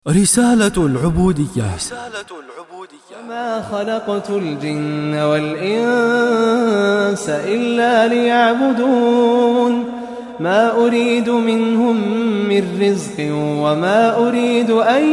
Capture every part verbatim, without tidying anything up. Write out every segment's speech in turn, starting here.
رسالة العبودية. وما خلقت الجن والإنس إلا ليعبدون ما أريد منهم من رزق وما أريد أن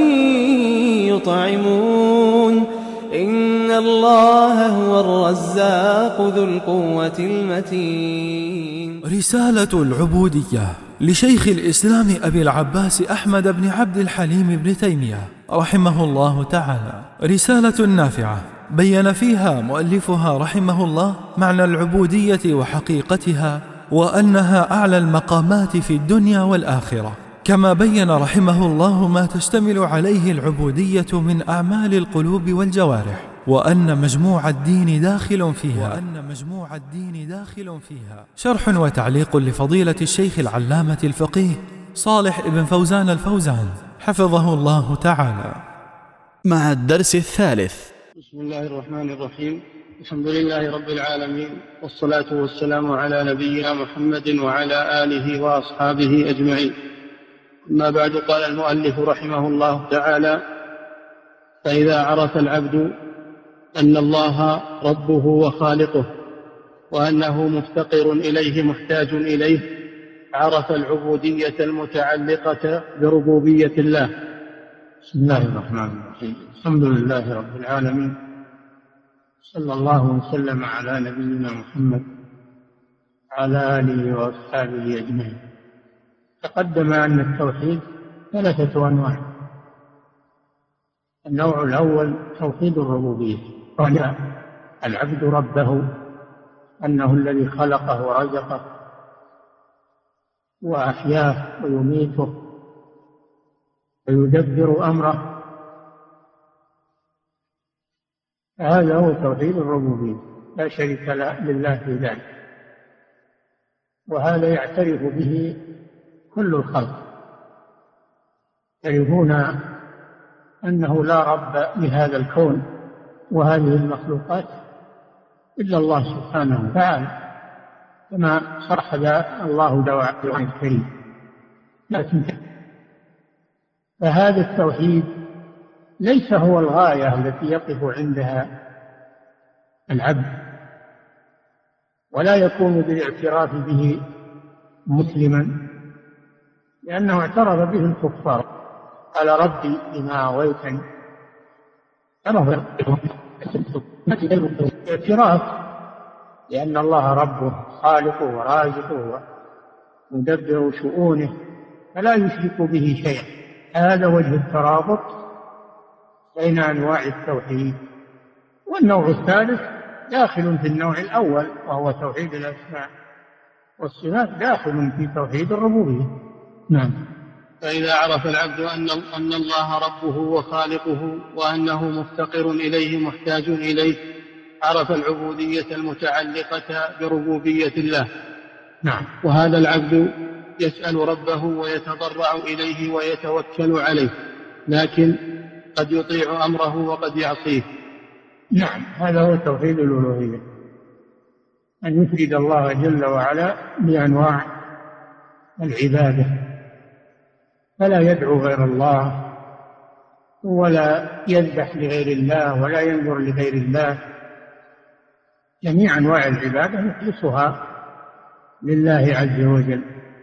يطعمون إن الله هو الرزاق ذو القوة المتين. رسالة العبودية لشيخ الإسلام أبي العباس أحمد بن عبد الحليم بن تيمية رحمه الله تعالى، رسالة نافعة بين فيها مؤلفها رحمه الله معنى العبودية وحقيقتها، وأنها أعلى المقامات في الدنيا والآخرة، كما بين رحمه الله ما تشتمل عليه العبودية من أعمال القلوب والجوارح، وأن مجموع الدين داخل فيها وأن مجموع الدين داخل فيها شرح وتعليق لفضيلة الشيخ العلامة الفقيه صالح ابن فوزان الفوزان حفظه الله تعالى، مع الدرس الثالث. بسم الله الرحمن الرحيم. الحمد لله رب العالمين، والصلاة والسلام على نبينا محمد وعلى آله وأصحابه أجمعين. أما بعد، قال المؤلف رحمه الله تعالى: فإذا عرف العبد أن الله ربه وخالقه وأنه مفتقر إليه محتاج إليه، عرف العبودية المتعلقة بربوبية الله. بسم الله الرحمن الرحيم. الحمد لله رب العالمين، صلى الله وسلم على نبينا محمد على آله وأصحابه أجمعين. تقدم أن التوحيد ثلاثة أنواع. النوع الأول توحيد الربوبية، قال العبد ربه أنه الذي خلقه ورزقه وأحياه ويميته ويدبر أمره، هذا هو توحيد الربوبية، لا شريك لله في ذلك، وهذا يعترف به كل الخلق، يعرفون أنه لا رب لهذا الكون وهذه المخلوقات إلا الله سبحانه وتعالى، كما صرح الله دواعي الكريم. لكن فهذا التوحيد ليس هو الغاية التي يقف عندها العبد، ولا يكون بالاعتراف به مسلما، لأنه اعترف به الكفار. قال ربي بما أغويتني، اعتراف لأن الله ربه خالقه ورازقه ومدبر شؤونه، فلا يشرك به شيئا. هذا وجه الترابط بين أنواع التوحيد. والنوع الثالث داخل في النوع الأول، وهو توحيد الأسماء والصفات، داخل في توحيد الربوبية. نعم. فإذا عرف العبد أن أن الله ربه وخالقه وأنه مفتقر إليه محتاج إليه، عرف العبودية المتعلقة بربوبية الله. نعم. وهذا العبد يسأل ربه ويتضرع إليه ويتوكل عليه، لكن قد يطيع أمره وقد يعصيه. نعم، هذا هو توحيد الألوهية، أن يفرد الله جل وعلا بأنواع العبادة، فلا يدعو غير الله ولا يذبح لغير الله ولا ينظر لغير الله. جميع أنواع العبادة يخلصها لله عز وجل.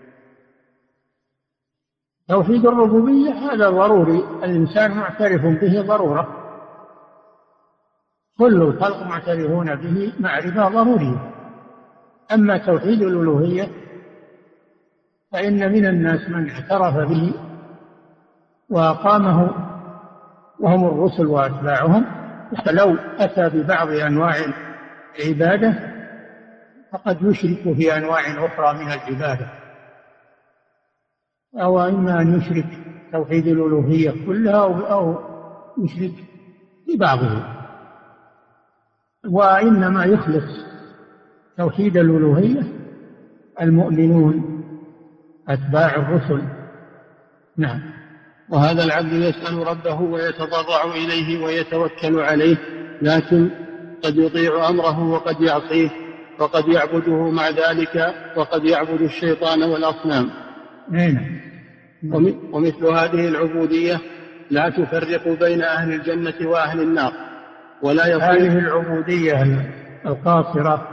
توحيد الربوبية هذا ضروري، الإنسان معترف به ضرورة، كل الخلق معترفون به معرفة ضرورية. أما توحيد الألوهية فإن من الناس من اعترف به وأقامه، وهم الرسل وأتباعهم، فلو أتى ببعض أنواع العبادة فقد يشرك في أنواع أخرى من العبادة، أو إما أن يشرك توحيد الألوهية كلها أو يشرك ببعضه. وإنما يخلص توحيد الألوهية المؤمنون أتباع الرسل. نعم. وهذا العبد يسأل ربه ويتضرع إليه ويتوكل عليه، لكن قد يطيع أمره وقد يعصيه، وقد يعبده مع ذلك، وقد يعبد الشيطان والأصنام. نعم. ومثل هذه العبودية لا تفرق بين أهل الجنة وأهل النار ولا يصير. هذه العبودية القاصرة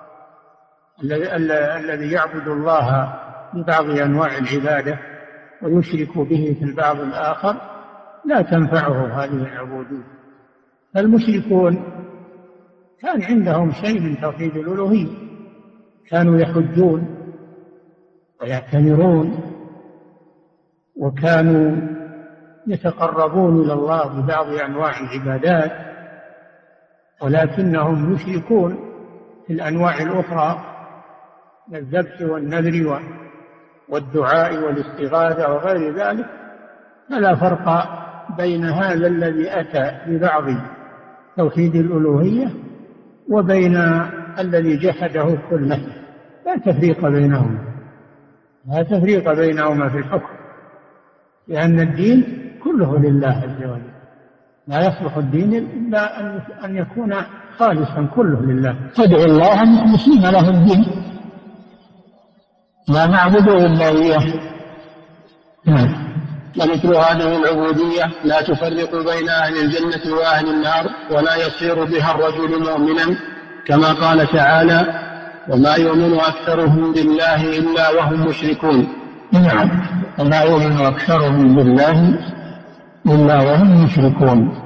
الذي يعبد الله ببعض أنواع العبادة ويشرك به في البعض الآخر لا تنفعه هذه العبودية. فالمشركون كان عندهم شيء من توحيد الألوهية، كانوا يحجون ويعتمرون وكانوا يتقربون إلى الله ببعض أنواع العبادات، ولكنهم يشركون في الأنواع الأخرى من الذبح والنذر والدعاء والاستغاثة وغير ذلك. فلا فرق بين هذا الذي أتى ببعض توحيد الألوهية وبين الذي جحده كله، لا تفريق بينهما، لا تفريق بينهما في الحكم، لأن الدين كله لله عز وجل، لا يصلح الدين إلا أن يكون خالصا كله لله. فادعوا الله مخلصين له الدين لا نعبد إلا إياه. ومثل هذه العبودية لا تفرق بين أهل الجنة وأهل النار ولا يصير بها الرجل مؤمنا، كما قال تعالى: وما يؤمن أكثرهم بالله إلا وهم مشركون. نعم، وما يؤمن أكثرهم بالله إلا وهم مشركون،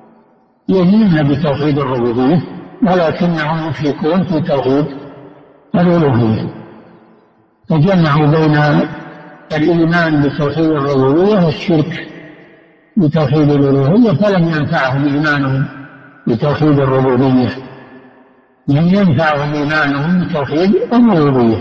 يؤمنون بتوحيد الربوبية ولكنهم مشركون في توحيد الألوهية، فجمعوا بين الإيمان بتوحيد الربوبية والشرك بتوحيد الألوهية، فلم ينفعهم إيمانهم بتوحيد الربوبية، لم ينفعهم إيمانهم بتوحيد الربوبية.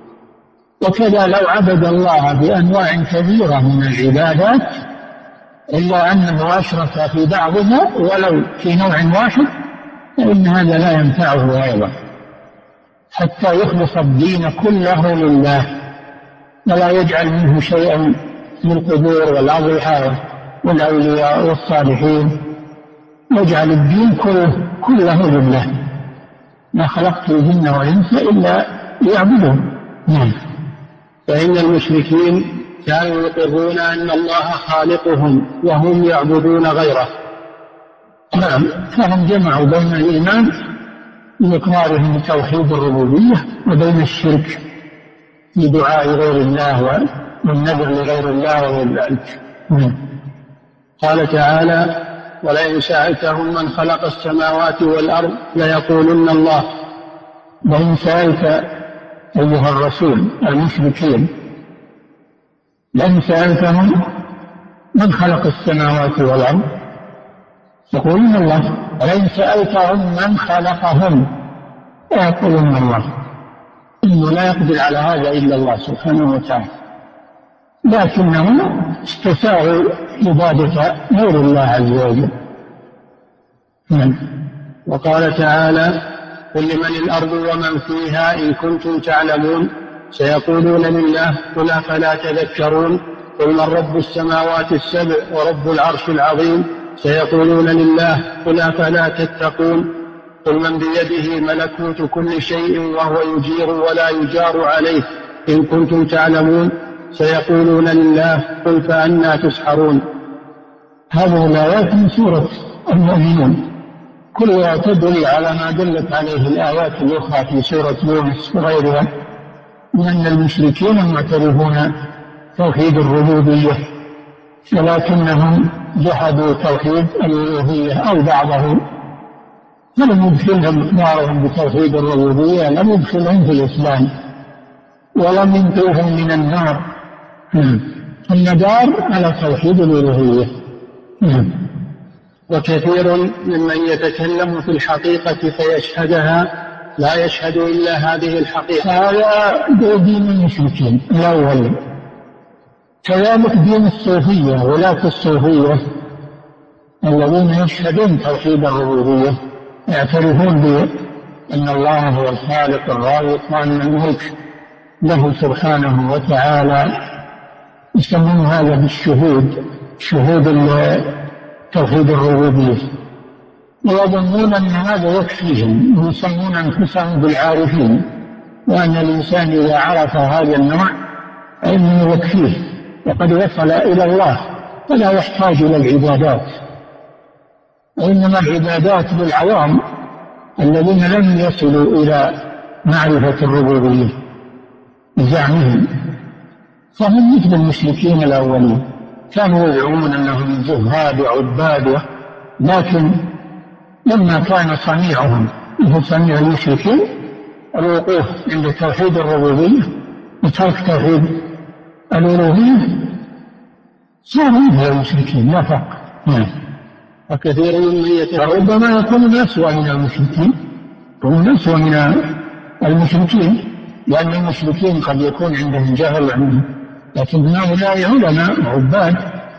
وكذا لو عبد الله بأنواع كثيرة من العبادات إلا أنه أشرك في بعضها ولو في نوع واحد، فإن هذا لا ينفعه أيضا، حتى يخلص الدين كله لله ولا يجعل منه شيئا من القبور والأضرحة والأولياء والصالحين، يجعل الدين كله, كله لله. ما خلقت الجن والإنس إلا ليعبدون. نعم. فإن المشركين كانوا يقرون أن الله خالقهم وهم يعبدون غيره. نعم، فهم جمعوا بين الإيمان بإقرارهم بتوحيد الربوبية وبين الشرك بدعاء غير الله والنذر لغير الله والذلك. قال تعالى: ولئن سألتهم من خلق السماوات والأرض ليقولن الله. وإن سألت أيها الرسول المشركين، لئن سألتهم من خلق السماوات والأرض يقولون الله، ولئن سألتهم من خلقهم يقولون الله. إنه لا يقدر على هذا إلا الله سبحانه وتعالى، لكنهم استساغوا عبادة غير الله عز وجل. وقال تعالى: قل لمن الأرض ومن فيها إن كنتم تعلمون سيقولون لله قل أفلا تذكرون قل من رب السماوات السبع ورب العرش العظيم سيقولون لله قل أفلا تتقون قل من بيده ملكوت كل شيء وهو يجير ولا يجار عليه إن كنتم تعلمون سيقولون لله قل فأنى تسحرون. هذه الآيات من سورة المؤمنون كلها تدل على ما دلت عليه الآيات الأخرى في سورة يونس وغيرها من أن المشركين معترفون توحيد الربوبية ولكنهم جحدوا توحيد الألوهية أو بعضه، فلم يدخلهم إقرارهم بتوحيد الربوبية، لم يدخلهم في الإسلام ولم ينقذهم من النار. الندار على توحيد الألوهية. وكثير ممن يتكلم في الحقيقة فيشهدها لا يشهد إلا هذه الحقيقة. هذا دين المشركين الأول. كذلك دين الصوفية، ولاة الصوفية الذين يشهدون توحيد الربوبية يعترفون بأن الله هو الخالق الرازق وأن الملك له سبحانه وتعالى، يسمون هذا بالشهود، شهود توحيد الربوبية، ويظنون أن هذا يكفيهم، ويسمون أنفسهم بالعارفين، وأن الإنسان إذا عرف هذا النوع فإنه يكفيه وقد وصل إلى الله فلا يحتاج إلى العبادات، وإنما العبادات للعوام الذين لم يصلوا إلى معرفة الربوبية بزعمهم، فهم مثل المشركين الأولين، كانوا يزعمون أنهم زهاد وعباد، لكن لما كان صنيعهم مثل صنيع المشركين الوقوف عند توحيد الربوبية وترك توحيد الألوهية، صاروا مثل المشركين لا فرق. وكثير ممن يتكلم ربما يكون أسوأ من المشركين، يكون أسوأ من المشركين، لأن المشركين قد يكون عندهم جهل عنهم، لكن هؤلاء علماء عباد،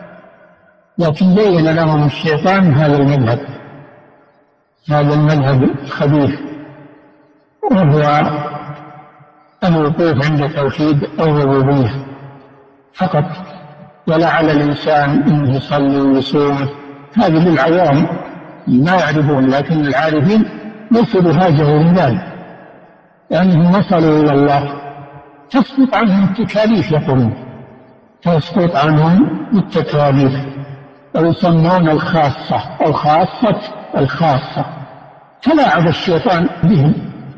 لكن بين لهم الشيطان هذا المذهب هذا المذهب الخبيث، وهو الوقوف عند توحيد الربوبية فقط، ولا على الإنسان أنه يصلي ويصوم، هذه للعوام ما يعرفون، لكن العارفين ليسوا بحاجة لذلك، لأنهم وصلوا إلى الله تسقط عنهم التكاليف، يقولون تسقط عنهم التكاليف، ويسمون الخاصة أو خاصة الخاصة، تلاعب الشيطان بهم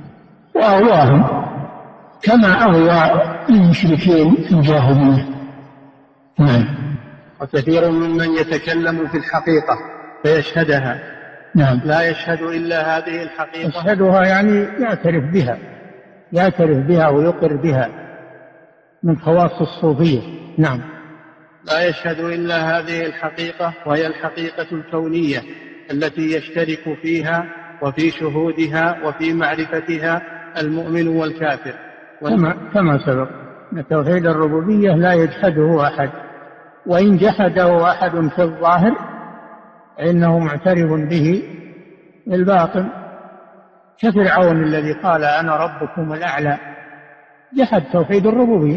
وأغواهم كما أغوى المشركين في الجاهلية. نعم. وكثير ممن يتكلم في الحقيقة فيشهدها، نعم، لا يشهد إلا هذه الحقيقة، يشهدها يعني يعترف بها يعترف بها ويقر بها، من خواص الصوفية. نعم. لا يشهد إلا هذه الحقيقة، وهي الحقيقة الكونية التي يشترك فيها وفي شهودها وفي معرفتها المؤمن والكافر. كما, كما سبق أن توحيد الربوبية لا يجحده أحد، وإن جحده أحد في الظاهر إنه معترف به بالباطن، كفرعون الذي قال أنا ربكم الأعلى، جحد توحيد الربوبية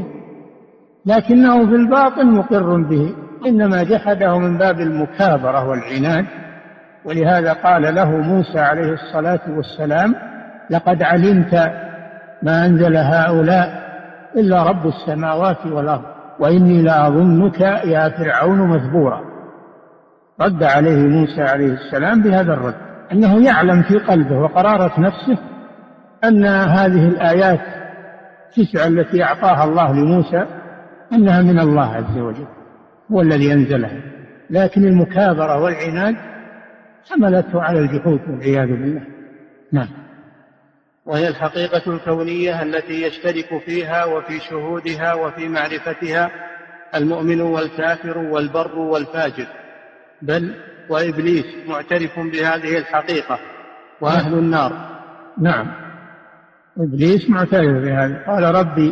لكنه في الباطن مقر به، إنما جحده من باب المكابرة والعناد. ولهذا قال له موسى عليه الصلاة والسلام لقد علمت ما أنزل هؤلاء إلا رب السماوات والأرض وإني لأظنك يا فرعون مثبورا. رد عليه موسى عليه السلام بهذا الرد، أنه يعلم في قلبه وقرارة نفسه أن هذه الآيات التسع التي أعطاها الله لموسى أنها من الله عز وجل، هو الذي أنزلها، لكن المكابرة والعناد حملته على الجحود والعياذ بالله. نعم. وهي الحقيقة الكونية التي يشترك فيها وفي شهودها وفي معرفتها المؤمن والكافر والبر والفاجر، بل وإبليس معترف بهذه الحقيقة وأهل النار. نعم، إبليس معترف بهذا، قال ربي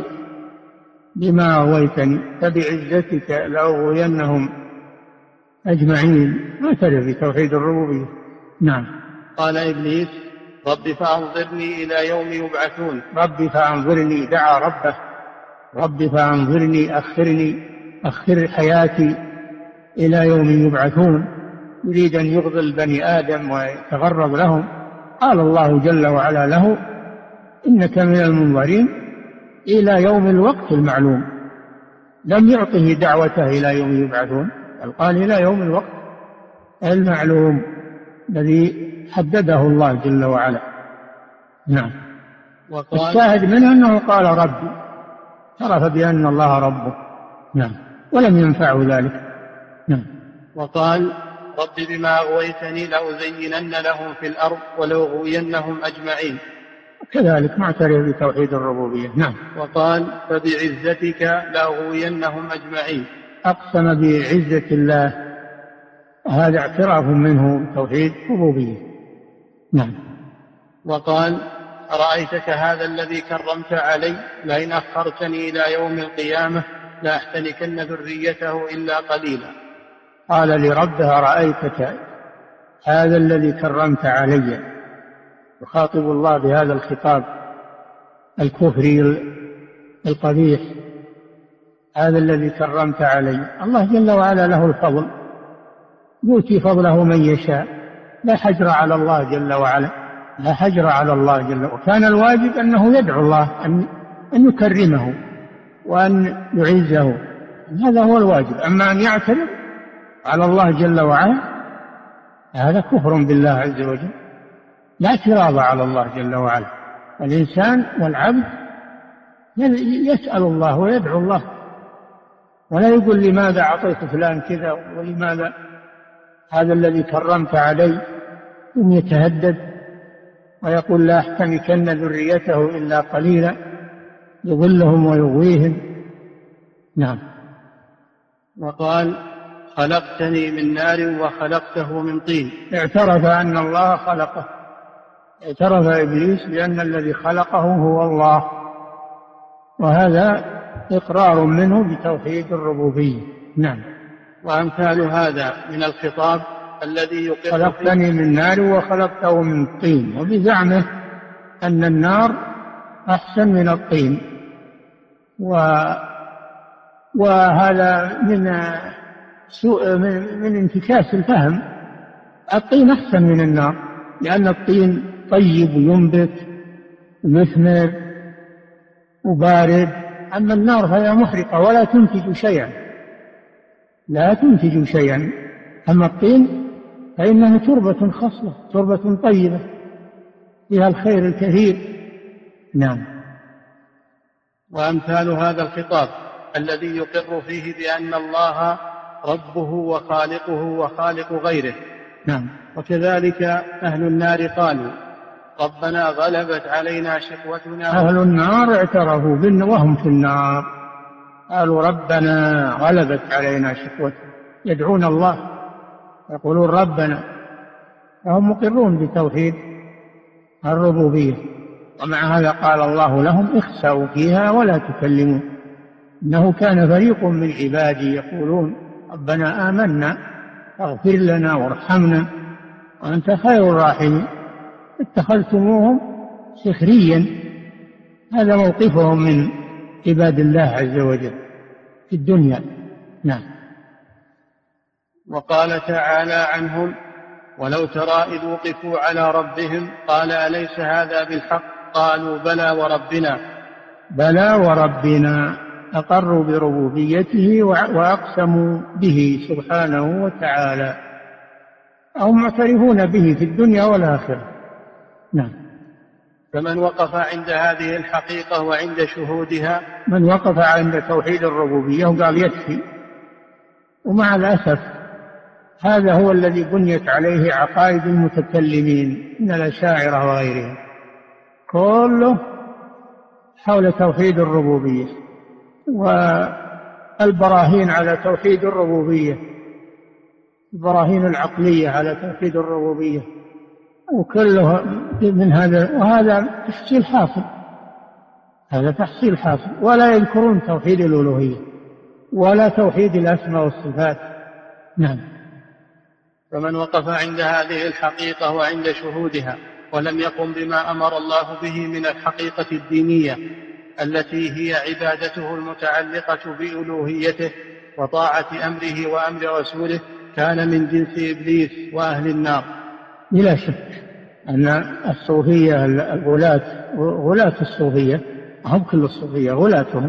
بما أغويتني فبعزتك لأغوينهم أجمعين، معترف بتوحيد الربوبية. نعم. قال إبليس ربي فأنظرني إلى يوم يبعثون. ربي فأنظرني، دعا ربه ربي فأنظرني، أخرني أخر حياتي إلى يوم يبعثون، يريد أن يغضل بني آدم ويتغرب لهم. قال الله جل وعلا له إنك من المنظرين إلى يوم الوقت المعلوم، لم يعطه دعوته إلى يوم يبعثون، بل قال إلى يوم الوقت المعلوم الذي حدده الله جل وعلا. نعم. الشاهد منه أنه قال ربي، عرف بأن الله ربه. نعم. ولم ينفعه ذلك. نعم. وقال رب بما أغويتني لأزينن لهم في الأرض ولأغوينهم أجمعين، كذلك معترف بتوحيد الربوبية. نعم. وقال فبعزتك لأغوينهم أجمعين، أقسم بعزة الله، هذا اعتراف منه بتوحيد الربوبية. نعم. وقال أرأيتك هذا الذي كرمت علي لئن أخرتني إلى يوم القيامة لأحتنكن ذريته إلا قليلا. قال لربها رأيتك هذا الذي كرمت علي، يخاطب الله بهذا الخطاب الكفري القبيح، هذا الذي كرمت علي. الله جل وعلا له الفضل، يؤتي فضله من يشاء، لا حجر على الله جل وعلا، لا حجر على الله جل وعلا. وكان الواجب أنه يدعو الله أن, أن يكرمه وأن يعزه، هذا هو الواجب. أما أن يعترض على الله جل وعلا، هذا كفر بالله عز وجل، لا اعتراض على الله جل وعلا. الإنسان والعبد يسأل الله ويدعو الله، ولا يقول لماذا أعطيت فلان كذا ولماذا هذا الذي كرمت علي، ثم يتهدد ويقول لا أحتمكن ذريته إلا قليلا، يضلهم ويغويهم. نعم. وقال خلقتني من نار وخلقته من طين. اعترف أن الله خلقه، اعترف إبليس بأن الذي خلقه هو الله، وهذا إقرار منه بتوحيد الربوبية. نعم. وأمثال هذا من الخطاب الذي يقر خلقتني من نار وخلقته من طين، وبزعمه أن النار أحسن من الطين، و... وهذا من سوء من, من انتكاس الفهم. الطين أحسن من النار، لأن الطين طيب وينبت مثمر وبارد، أما النار فهي محرقة ولا تنتج شيئا، لا تنتج شيئا. أما الطين فإنه تربة خصبة، تربة طيبة فيها الخير الكثير. نعم. وأمثال هذا الخطاب الذي يقر فيه بأن الله ربه وخالقه وخالق غيره. نعم. وكذلك أهل النار قالوا ربنا غلبت علينا شقوتنا. أهل النار اعترفوا بأن وهم في النار قالوا ربنا غلبت علينا شقوتنا، يدعون الله يقولون ربنا، فهم مقرون بتوحيد الربوبية. ومع هذا قال الله لهم اخسأوا فيها ولا تكلمون، إنه كان فريق من عبادي يقولون ربنا آمنا فاغفر لنا وارحمنا وأنت خير الراحمين، اتخذتموهم سخريا. هذا موقفهم من عباد الله عز وجل في الدنيا. نعم. وقال تعالى عنهم ولو ترى إذ وقفوا على ربهم قال أليس هذا بالحق قالوا بلى وربنا. بلى وربنا، أقروا بربوبيته وأقسموا به سبحانه وتعالى، هم معترفون به في الدنيا والآخرة. نعم. فمن وقف عند هذه الحقيقة وعند شهودها، من وقف عند توحيد الربوبية وقال يكفي، ومع الأسف هذا هو الذي بنيت عليه عقائد المتكلمين من الأشاعرة وغيرهم، كله حول توحيد الربوبية والبراهين على توحيد الربوبية، البراهين العقلية على توحيد الربوبية، وكله من هذا. وهذا تحصيل حاصل، هذا تحصيل حاصل، ولا يذكرون توحيد الألوهية ولا توحيد الأسماء والصفات. نعم. فمن وقف عند هذه الحقيقة وعند شهودها ولم يقم بما أمر الله به من الحقيقة الدينية التي هي عبادته المتعلقة بألوهيته وطاعة أمره وأمر رسوله، كان من جنس إبليس وأهل النار. بلا شك أن الصوفية الغلاة غلاة الصوفية، هم كل الصوفية غلاتهم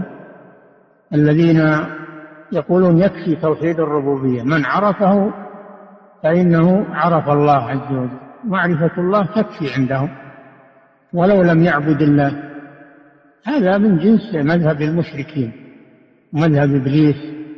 الذين يقولون يكفي توحيد الربوبية، من عرفه فإنه عرف الله عز وجل، معرفة الله تكفي عندهم ولو لم يعبد الله. هذا من جنس مذهب المشركين، مذهب إبليس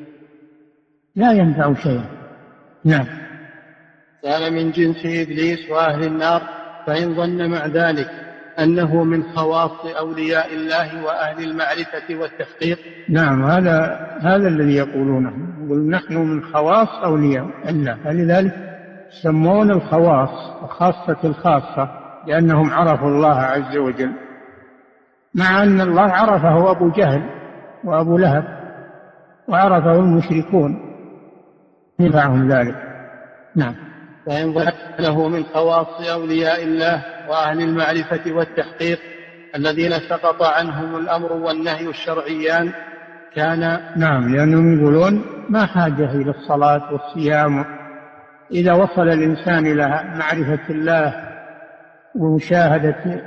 لا ينفع شيئا. نعم. كان من جنس إبليس وأهل النار، فإن ظن مع ذلك أنه من خواص أولياء الله وأهل المعرفة والتحقيق. نعم، هذا هذا الذي يقولونه، يقول نحن من خواص أولياء الله، فلذلك سمون الخواص وخاصة الخاصة لأنهم عرفوا الله عز وجل، مع أن الله عرفه أبو جهل وأبو لهب وعرفه المشركون، ينفعهم ذلك. نعم. فإن ظن له من خواص أولياء الله وأهل المعرفة والتحقيق الذين سقط عنهم الأمر والنهي الشرعيان كان. نعم، لأنهم يقولون ما حاجة إلى الصلاة والصيام، إذا وصل الإنسان إلى معرفة الله ومشاهدة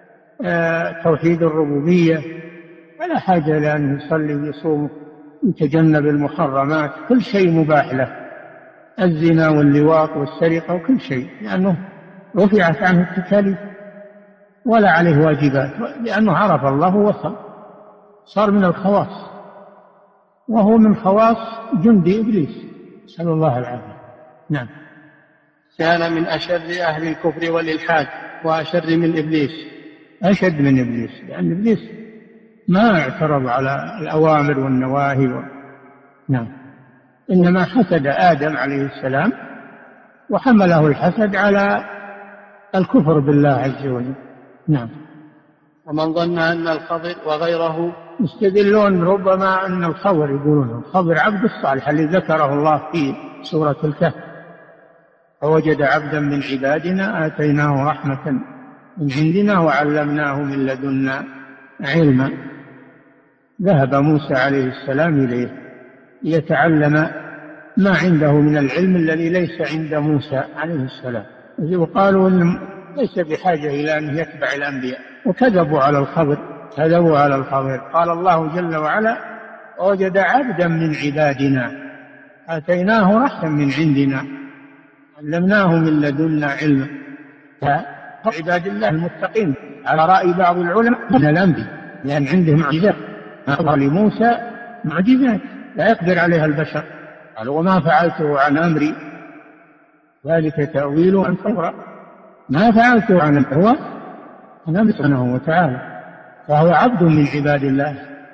توحيد الربوبية ولا حاجة إلى أن يصلي ويصوم ويتجنب المحرمات، كل شيء مباح له الزنا واللواط والسرقة وكل شيء، لأنه رفعت عنه التكاليف ولا عليه واجبات، لأنه عرف الله ووصل، صار من الخواص، وهو من خواص جند إبليس، نسأل الله العافية. نعم. كان من أشر أهل الكفر والإلحاد وأشر من إبليس. أشد من إبليس، لأن إبليس ما اعترض على الأوامر والنواهي و... نعم. إنما حسد آدم عليه السلام وحمله الحسد على الكفر بالله عز وجل. نعم. ومن ظن أن الخضر وغيره يستدلون ربما أن الخضر، يقولون الخضر عبد الصالح اللي ذكره الله في سورة الكهف، فوجد عبدا من عبادنا آتيناه رحمة من عندنا وعلمناه من لدنا علما. ذهب موسى عليه السلام إليه ليتعلم ما عنده من العلم الذي ليس عند موسى عليه السلام، وقالوا إنه ليس بحاجة إلى أن يتبع الأنبياء، وكذبوا على الخضر، كذبوا على الخضر. قال الله جل وعلا وجد عبدا من عبادنا آتيناه رحمة من عندنا علمناه من لدنا علما. فعباد الله المتقين على رأي بعض العلماء من الأنبياء، لأن عندهم معجزات، أعطى لموسى معجزات لا يقدر عليها البشر. قال وما فعلته عن أمري ذلك تأويل عن فورا، ما فعلته عن هو عن أمر سبحانه وتعالى. فهو عبد من عباد الله،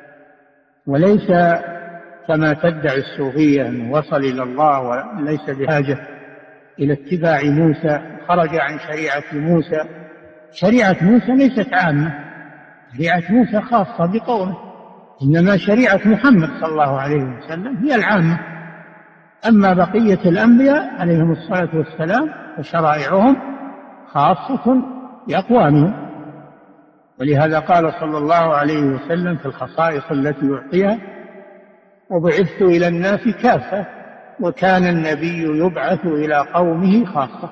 وليس كما تدعي الصوفية أنه وصل إلى الله وليس بحاجة إلى اتباع موسى، خرج عن شريعة موسى. شريعة موسى ليست عامة، شريعة موسى خاصة بقومه، إنما شريعة محمد صلى الله عليه وسلم هي العامة. أما بقية الأنبياء عليهم الصلاة والسلام فشرائعهم خاصة بأقوامهم. ولهذا قال صلى الله عليه وسلم في الخصائص التي يعطيها وبعثت إلى الناس كافة وكان النبي يبعث إلى قومه خاصة.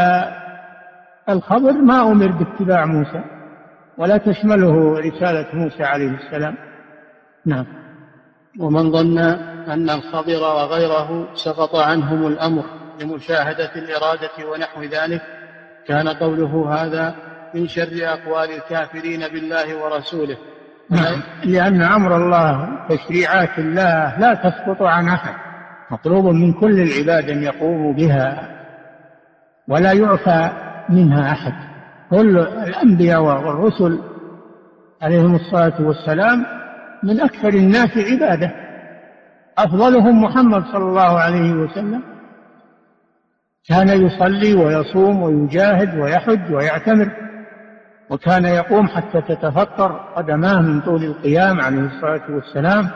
فالخبر ما أمر باتباع موسى ولا تشمله رسالة موسى عليه السلام. نعم. ومن ظن أن الخضر وغيره سقط عنهم الأمر لمشاهدة الإرادة ونحو ذلك، كان قوله هذا من شر أقوال الكافرين بالله ورسوله. نعم. لأن أمر الله تشريعات الله لا تسقط عن أحد، مطلوب من كل العباد أن يقوموا بها ولا يعفى منها أحد. كل الأنبياء والرسل عليهم الصلاة والسلام من أكثر الناس عبادة، أفضلهم محمد صلى الله عليه وسلم، كان يصلي ويصوم ويجاهد ويحج ويعتمر، وكان يقوم حتى تتفطر قدماه من طول القيام عليه الصلاة والسلام،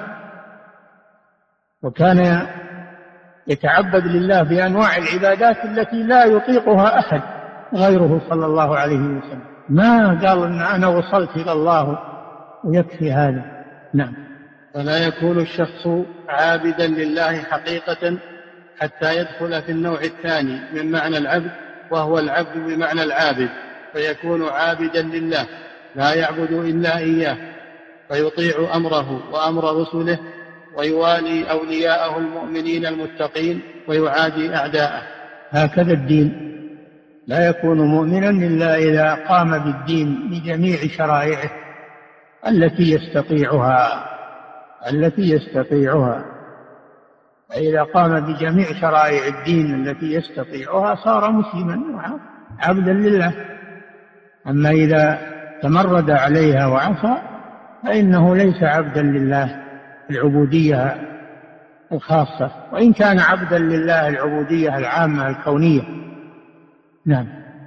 وكان يتعبد لله بأنواع العبادات التي لا يطيقها أحد غيره صلى الله عليه وسلم. ما قال إن أنا وصلت إلى الله ويكفي هذا. نعم. فلا يكون الشخص عابدا لله حقيقة حتى يدخل في النوع الثاني من معنى العبد، وهو العبد بمعنى العابد، فيكون عابدا لله لا يعبد إلا إياه، فيطيع أمره وأمر رسله ويوالي أولياءه المؤمنين المتقين ويعادي أعداءه. هكذا الدين لا يكون مؤمنا إلا إذا قام بالدين بجميع شرائعه التي يستطيعها التي يستطيعها فإذا قام بجميع شرائع الدين التي يستطيعها صار مسلما عبدا لله. أما إذا تمرد عليها وعصى فإنه ليس عبدا لله العبودية الخاصة، وإن كان عبدا لله العبودية العامة الكونية. نعم.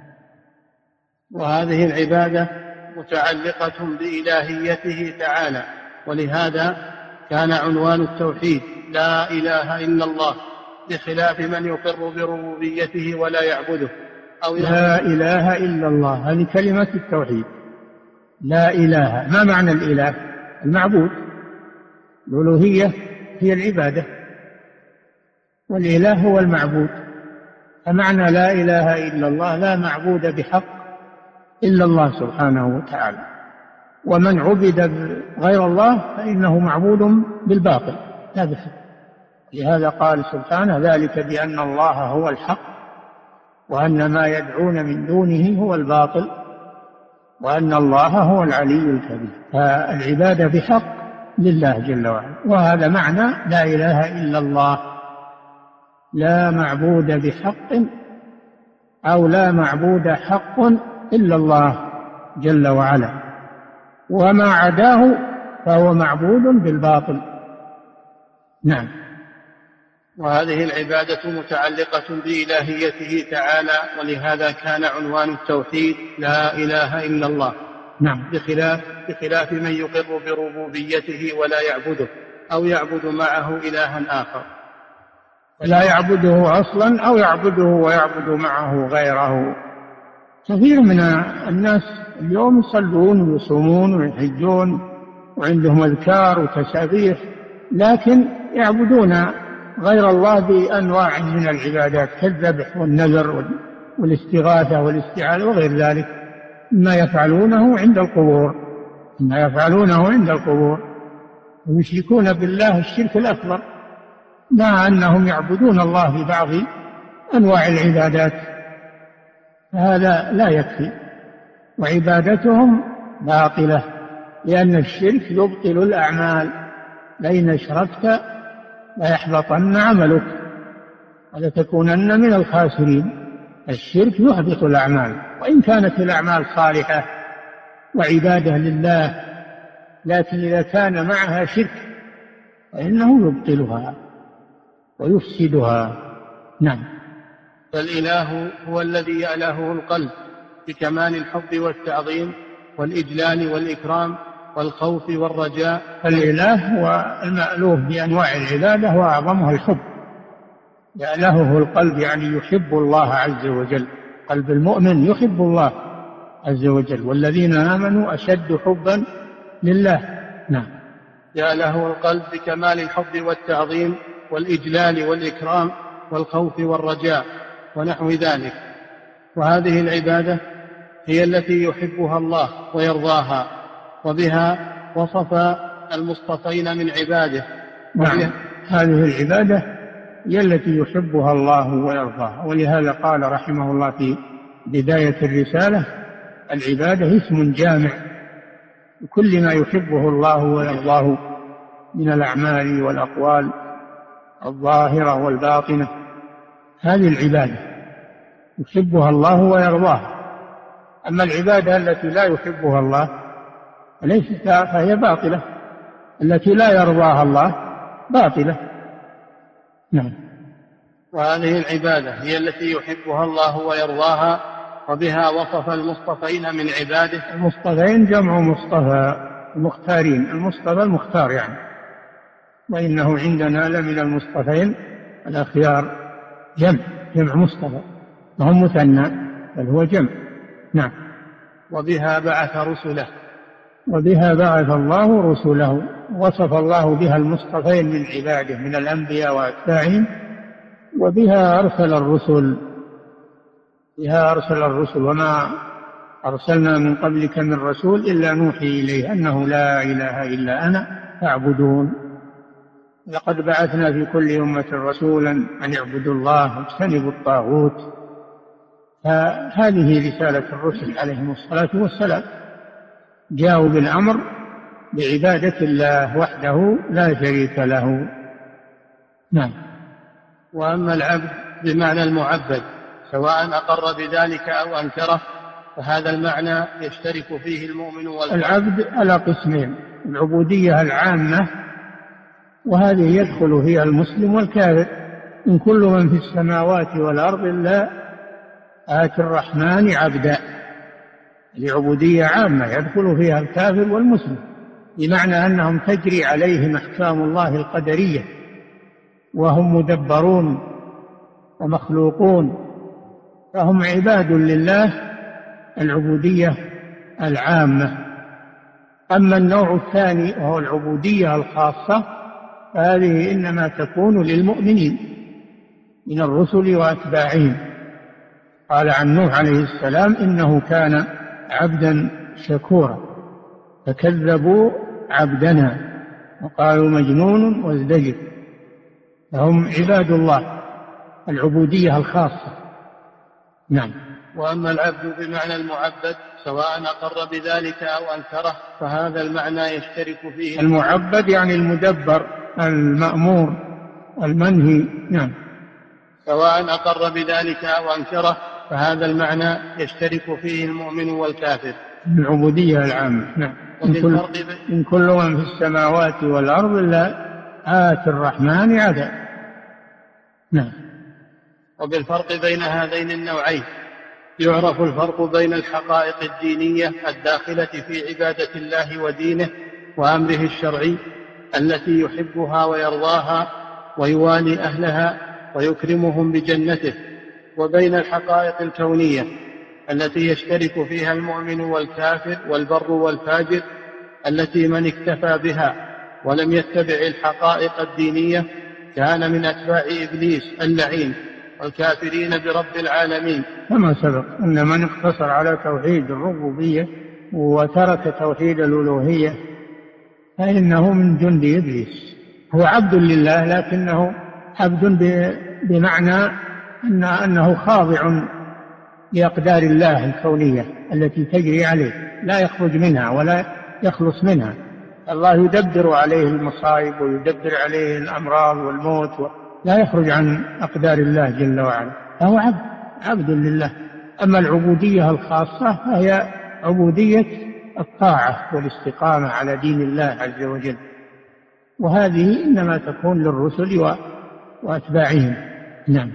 وهذه العبادة متعلقة بإلهيته تعالى، ولهذا كان عنوان التوحيد لا إله إلا الله، بخلاف من يقر بربوبيته ولا يعبده أو لا إله إلا الله، هذه كلمة التوحيد. لا إله، ما معنى الإله؟ المعبود. الألوهية هي العبادة، والإله هو المعبود. فمعنى لا إله إلا الله لا معبود بحق إلا الله سبحانه وتعالى، ومن عبد غير الله فإنه معبود بالباطل لا بحق. لهذا قال سبحانه ذلك بأن الله هو الحق وأن ما يدعون من دونه هو الباطل وأن الله هو العلي الكبير. فالعبادة بحق لله جل وعلا، وهذا معنى لا إله إلا الله، لا معبود بحق أو لا معبود حق إلا الله جل وعلا، وما عداه فهو معبود بالباطل. نعم. وهذه العبادة متعلقة بإلهيته تعالى، ولهذا كان عنوان التوحيد لا إله إلا الله. نعم. بخلاف, بخلاف من يقر بربوبيته ولا يعبده أو يعبد معه إلها آخر، لا يعبده أصلا أو يعبده ويعبد معه غيره. كثير من الناس اليوم يصلون ويصومون ويحجون وعندهم أذكار وتسابيح، لكن يعبدون غير الله بأنواع من العبادات كالذبح والنذر والاستغاثة والاستعانة وغير ذلك، ما يفعلونه عند القبور ما يفعلونه عند القبور ويشركون بالله الشرك الأكبر، مع أنهم يعبدون الله ببعض أنواع العبادات. هذا لا يكفي، وعبادتهم باطلة، لأن الشرك يبطل الأعمال، لئن أشركت ليحبطن عملك ولتكونن من الخاسرين. الشرك يحبط الأعمال، وإن كانت الأعمال صالحة وعبادة لله، لكن إذا كان معها شرك فإنه يبطلها ويفسدها. نعم. فالإله هو الذي يألهه القلب بكمال الحب والتعظيم والإجلال والإكرام والخوف والرجاء. الإله هو المألوه بأنواع العبادة وأعظمها الحب. يألهه القلب يعني يحب الله عز وجل، قلب المؤمن يحب الله عز وجل، والذين آمنوا أشد حبا لله. نعم. يألهه القلب بكمال الحب والتعظيم والإجلال والإكرام والخوف والرجاء ونحو ذلك. وهذه العبادة هي التي يحبها الله ويرضاها، وبها وصف المصطفين من عباده. نعم. هذه العبادة هي التي يحبها الله ويرضاها، ولهذا قال رحمه الله في بداية الرسالة: العبادة اسم جامع لكل ما يحبه الله ويرضاه من الأعمال والأقوال الظاهرة والباطنة. هذه العبادة يحبها الله ويرضاها. أما العبادة التي لا يحبها الله ليست فهي باطلة، التي لا يرضاها الله باطلة. نعم. وهذه العبادة هي التي يحبها الله ويرضاها، وبها وصف المصطفين من عباده. المصطفين جمع مصطفى، المختارين، المصطفى المختار يعني، وإنه عندنا لمن المصطفين الأخيار، جمع جمع مصطفى، وهم مثنى بل هو جمع. نعم. وبها بعث رسله وبها بعث الله رسله، وصف الله بها المصطفين من عباده من الأنبياء وأتباعهم، وبها أرسل الرسل بها أرسل الرسل وما أرسلنا من قبلك من رسول إلا نوحي إليه أنه لا إله إلا أنا فاعبدون. لقد بعثنا في كل أمة رسولا أن اعبدوا الله واجتنبوا الطاغوت. فهذه رسالة الرسل عليهم الصلاة والسلام، جاءوا بالأمر بعبادة الله وحده لا شريك له. نعم. وأما العبد بمعنى المعبد سواء أقر بذلك أو أنكره، فهذا المعنى يشترك فيه المؤمن والكافر. العبد على قسمين: العبودية العامة، وهذه يدخل فيها المسلم والكافر. إن كل من في السماوات والأرض إلا آتي الرحمن عبدا. العبودية عامة يدخل فيها الكافر والمسلم، بمعنى أنهم تجري عليهم أحكام الله القدرية، وهم مدبرون ومخلوقون، فهم عباد لله، العبودية العامة. أما النوع الثاني وهو العبودية الخاصة، فهذه إنما تكون للمؤمنين من الرسل وأتباعهم. قال عن نوح عليه السلام: إنه كان عبدا شكورا، فكذبوا عبدنا وقالوا مجنون وازدجر. هم عباد الله، العبودية الخاصة. نعم. وأما العبد بمعنى المعبد سواء أقر بذلك أو أنكره فهذا المعنى يشترك فيه المعبد يعني المدبر، المأمور، المنهي. نعم. سواء أقر بذلك أو أنكره فهذا المعنى يشترك فيه المؤمن والكافر، العبودية العامة. نعم. إن كل, إن كل من في السماوات والأرض إلا آتي الرحمن عبدا. نعم. وبالفرق بين هذين النوعين يعرف الفرق بين الحقائق الدينية الداخلة في عبادة الله ودينه وأمره الشرعي التي يحبها ويرضاها ويوالي أهلها ويكرمهم بجنته، وبين الحقائق الكونية التي يشترك فيها المؤمن والكافر والبر والفاجر، التي من اكتفى بها ولم يتبع الحقائق الدينية كان من أتباع إبليس اللعين والكافرين برب العالمين. كما سبق أن من اقتصر على توحيد الربوبية وترك توحيد الألوهية فإنه من جند إبليس. هو عبد لله لكنه عبد بمعنى أن أنه خاضع لأقدار الله الكونية التي تجري عليه، لا يخرج منها ولا يخلص منها. الله يدبر عليه المصائب ويدبر عليه الأمراض والموت، لا يخرج عن أقدار الله جل وعلا، فهو عبد عبد لله. أما العبودية الخاصة فهي عبودية الطاعة والاستقامة على دين الله عز وجل، وهذه إنما تكون للرسل وأتباعهم. نعم.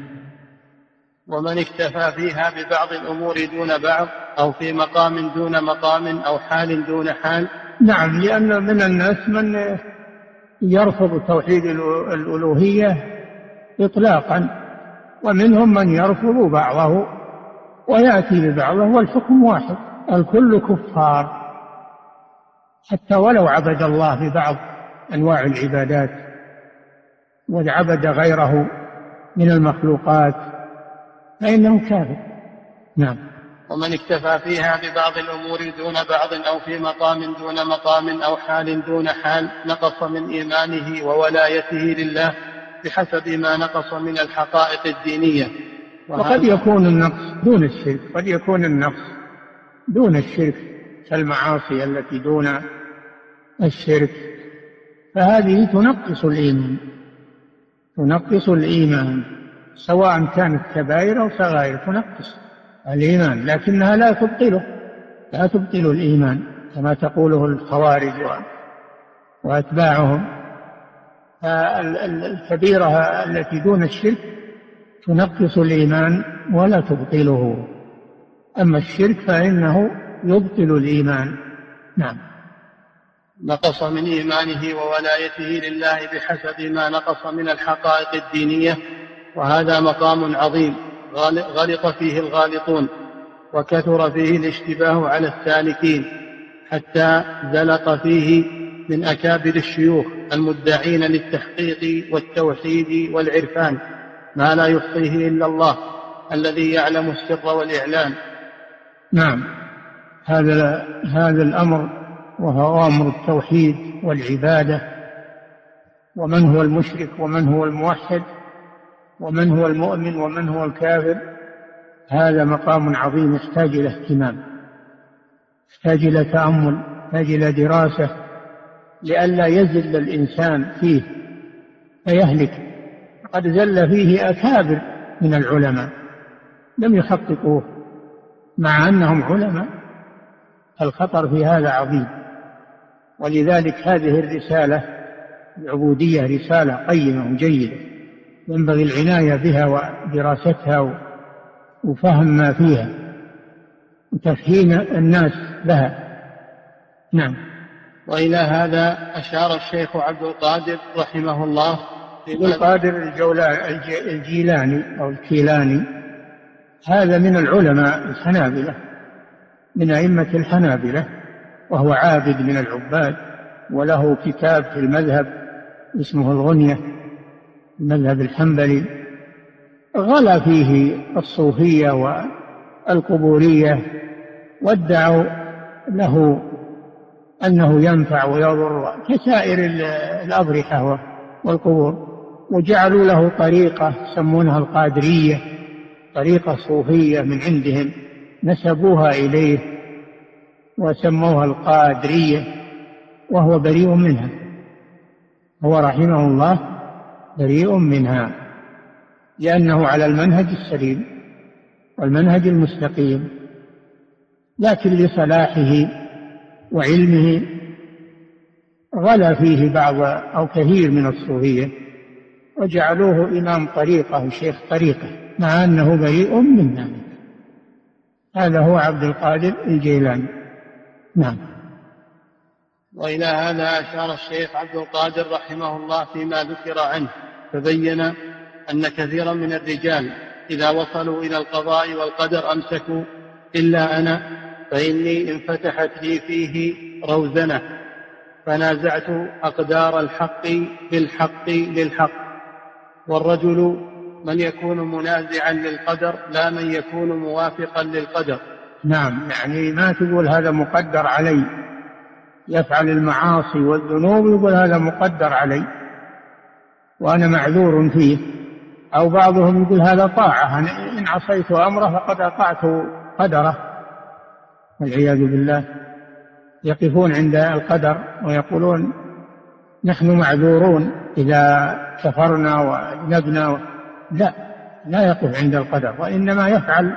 ومن اكتفى فيها ببعض الأمور دون بعض أو في مقام دون مقام أو حال دون حال. نعم، لأن من الناس من يرفض توحيد الألوهية إطلاقا، ومنهم من يرفض بعضه ويأتي ببعضه والحكم واحد، الكل كفار حتى ولو عبد الله ببعض أنواع العبادات وعبد غيره من المخلوقات فإنه كافر. نعم. ومن اكتفى فيها ببعض الأمور دون بعض أو في مقام دون مقام أو حال دون حال نقص من إيمانه وولايته لله بحسب ما نقص من الحقائق الدينية. وقد يكون النقص دون الشرك، قد يكون النقص دون الشرك كالمعاصي التي دون الشرك، فهذه تنقص الإيمان تنقص الإيمان سواء كانت كبائر أو صغائر، تنقص الإيمان لكنها لا تبطله لا تبطل الإيمان كما تقوله الخوارج وأتباعهم. الكبيرة التي دون الشرك تنقص الإيمان ولا تبطله، أما الشرك فإنه يبطل الإيمان. نعم. نقص من إيمانه وولايته لله بحسب ما نقص من الحقائق الدينية، وهذا مقام عظيم غلط فيه الغالطون وكثر فيه الاشتباه على السالكين، حتى زلق فيه من أكابر الشيوخ المدعين للتحقيق والتوحيد والعرفان ما لا يحصيه إلا الله الذي يعلم السر والإعلان. نعم، هذا هذا الأمر وهو أمر التوحيد والعبادة، ومن هو المشرك ومن هو الموحد ومن هو المؤمن ومن هو الكافر، هذا مقام عظيم يحتاج إلى اهتمام، يحتاج إلى تأمل، يحتاج إلى دراسة لئلا يزل الإنسان فيه فيهلك. قد زل فيه أكابر من العلماء لم يحققوه مع أنهم علماء، الخطر في هذا عظيم. ولذلك هذه الرسالة العبودية رسالة قيمة وجيدة ينبغي العناية بها ودراستها وفهم ما فيها وتفهيم الناس لها. نعم. وإلى هذا أشار الشيخ عبد القادر رحمه الله عبد القادر الجيلاني أو الكيلاني، هذا من العلماء الحنابلة، من أئمة الحنابلة، وهو عابد من العباد، وله كتاب في المذهب اسمه الغنية، المذهب الحنبلي، غلا فيه الصوفية والقبورية وادعوا له أنه ينفع ويضر كسائر الأضرحة والقبور، وجعلوا له طريقة يسمونها القادرية، طريقة صوفية من عندهم نسبوها إليه وسموها القادرية، وهو بريء منها، هو رحمه الله بريء منها، لأنه على المنهج السليم والمنهج المستقيم، لكن لصلاحه وعلمه غلا فيه بعض أو كثير من الصوفية وجعلوه إمام طريقة وشيخ طريقة مع أنه بريء من ذلك. هذا هو عبد القادر الجيلاني. نعم. وإلى هذا أشار الشيخ عبد القادر رحمه الله فيما ذكر عنه، فبين أن كثيرا من الرجال إذا وصلوا إلى القضاء والقدر أمسكوا إلا أنا فإني انفتحت لي فيه روزنة فنازعت أقدار الحق بالحق للحق. والرجل من يكون منازعا للقدر لا من يكون موافقا للقدر. نعم، يعني ما تقول هذا مقدر علي، يفعل المعاصي والذنوب يقول هذا مقدر علي وأنا معذور فيه، أو بعضهم يقول هذا طاعة، إن عصيت أمره فقد أطعت قدره، والعياذ بالله. يقفون عند القدر ويقولون نحن معذورون إذا كفرنا وأذنبنا. لا، لا يقف عند القدر، وإنما يفعل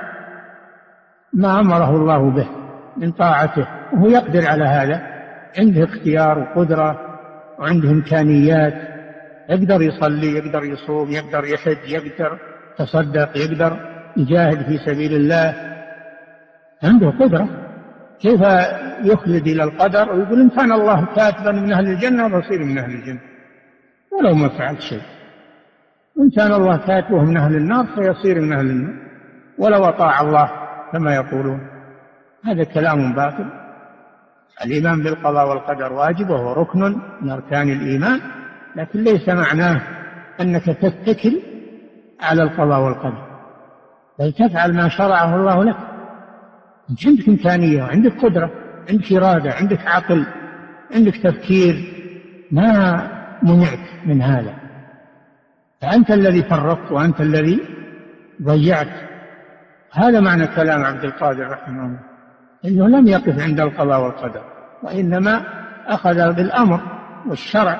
ما أمره الله به من طاعته، وهو يقدر على هذا، عنده اختيار وقدرة وعنده إمكانيات، يقدر يصلي، يقدر يصوم، يقدر يحج، يقدر يتصدق، يقدر يجاهد في سبيل الله، عنده قدرة. كيف يخلد إلى القدر ويقول إن كان الله كاتبا من أهل الجنة بصير من أهل الجنة ولو ما فعل شيء، إن كان الله كاتبه من أهل النار فيصير من أهل النار ولو أطاع الله كما يقولون. هذا كلام باطل. الإيمان بالقضاء والقدر واجب وهو ركن من أركان الإيمان، لكن ليس معناه أنك تتكل على القضاء والقدر، بل تفعل ما شرعه الله لك. عندك إمكانية وعندك قدرة، عندك إرادة، عندك عقل، عندك تفكير، ما منعت من هذا، فأنت الذي فرطت وأنت الذي ضيعت. هذا معنى كلام عبد القادر رحمه الله، إنه لم يقف عند القضاء والقدر، وإنما أخذ بالأمر والشرع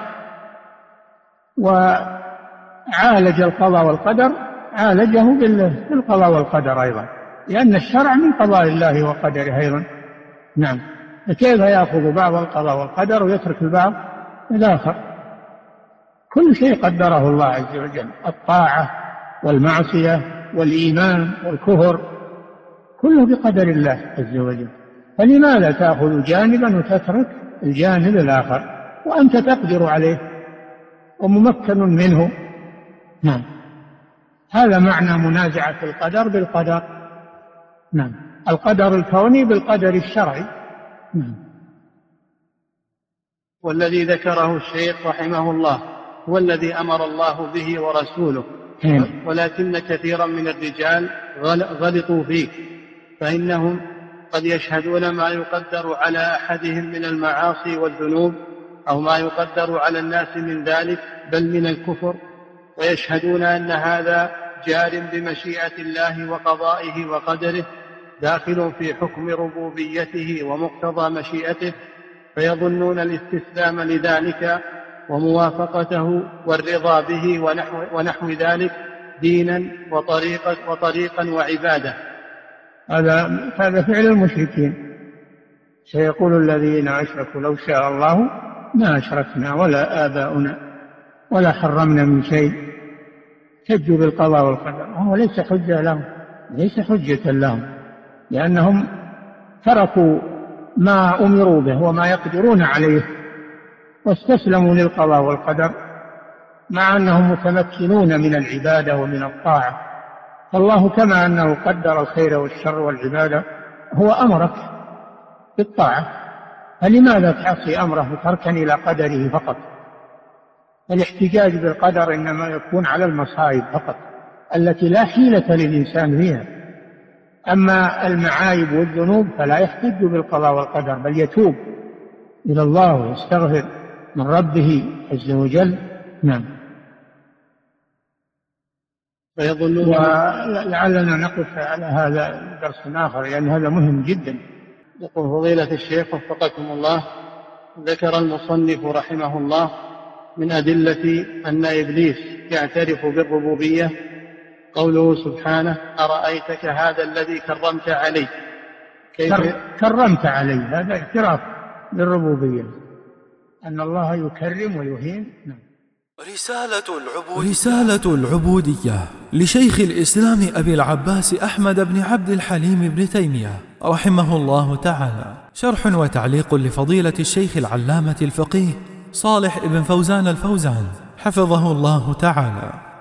وعالج القضاء والقدر، عالجه بالقضاء والقدر أيضا، لأن الشرع من قضاء الله وقدره أيضا. نعم. فكيف يأخذ بعض القضاء والقدر ويترك البعض الآخر؟ كل شيء قدره الله عز وجل، الطاعة والمعصية والإيمان والكفر كله بقدر الله عز وجل، فلماذا تأخذ جانبا وتترك الجانب الآخر وأنت تقدر عليه وممكن منه؟ نعم. هذا معنى منازعة القدر بالقدر. نعم. القدر الكوني بالقدر الشرعي. نعم. والذي ذكره الشيخ رحمه الله هو الذي أمر الله به ورسوله، ولكن كثيرا من الرجال غلطوا فيه، فإنهم قد يشهدون ما يقدر على أحدهم من المعاصي والذنوب أو ما يقدر على الناس من ذلك بل من الكفر، ويشهدون أن هذا جار بمشيئة الله وقضائه وقدره، داخل في حكم ربوبيته ومقتضى مشيئته، فيظنون الاستسلام لذلك وموافقته والرضا به ونحو, ونحو ذلك دينا وطريقا, وطريقا وعبادة. هذا هذا فعل المشركين. سيقول الذين أشركوا لو شاء الله ما أشركنا ولا آباؤنا ولا حرمنا من شيء. حجوا بالقضاء والقدر، وهو ليس حجة لهم، ليس حجة لهم، لأنهم تركوا ما أمروا به وما يقدرون عليه واستسلموا للقضاء والقدر، مع أنهم متمكنون من العبادة ومن الطاعة. فالله كما أنه قدر الخير والشر والعبادة هو أمرك بالطاعة، فلماذا تعصي أمره وتركن إلى قدره فقط؟ الاحتجاج بالقدر إنما يكون على المصائب فقط التي لا حيلة للإنسان فيها، أما المعايب والذنوب فلا يحتج بالقضاء والقدر، بل يتوب إلى الله ويستغفر من ربه عز وجل. نعم. فيظنون. ولعلنا نقف على هذا درس آخر لأن هذا مهم جدا. يقول فضيلة الشيخ وفقكم الله، ذكر المصنف رحمه الله من أدلة أن إبليس يعترف بالربوبية قوله سبحانه أرأيتك هذا الذي كرمت عليه. كيف كرمت عليه؟ هذا اعتراف بالربوبية، أن الله يكرم ويهين. رسالة العبودية, رسالة العبودية لشيخ الإسلام أبي العباس أحمد بن عبد الحليم بن تيمية رحمه الله تعالى، شرح وتعليق لفضيلة الشيخ العلامة الفقيه صالح بن فوزان الفوزان حفظه الله تعالى.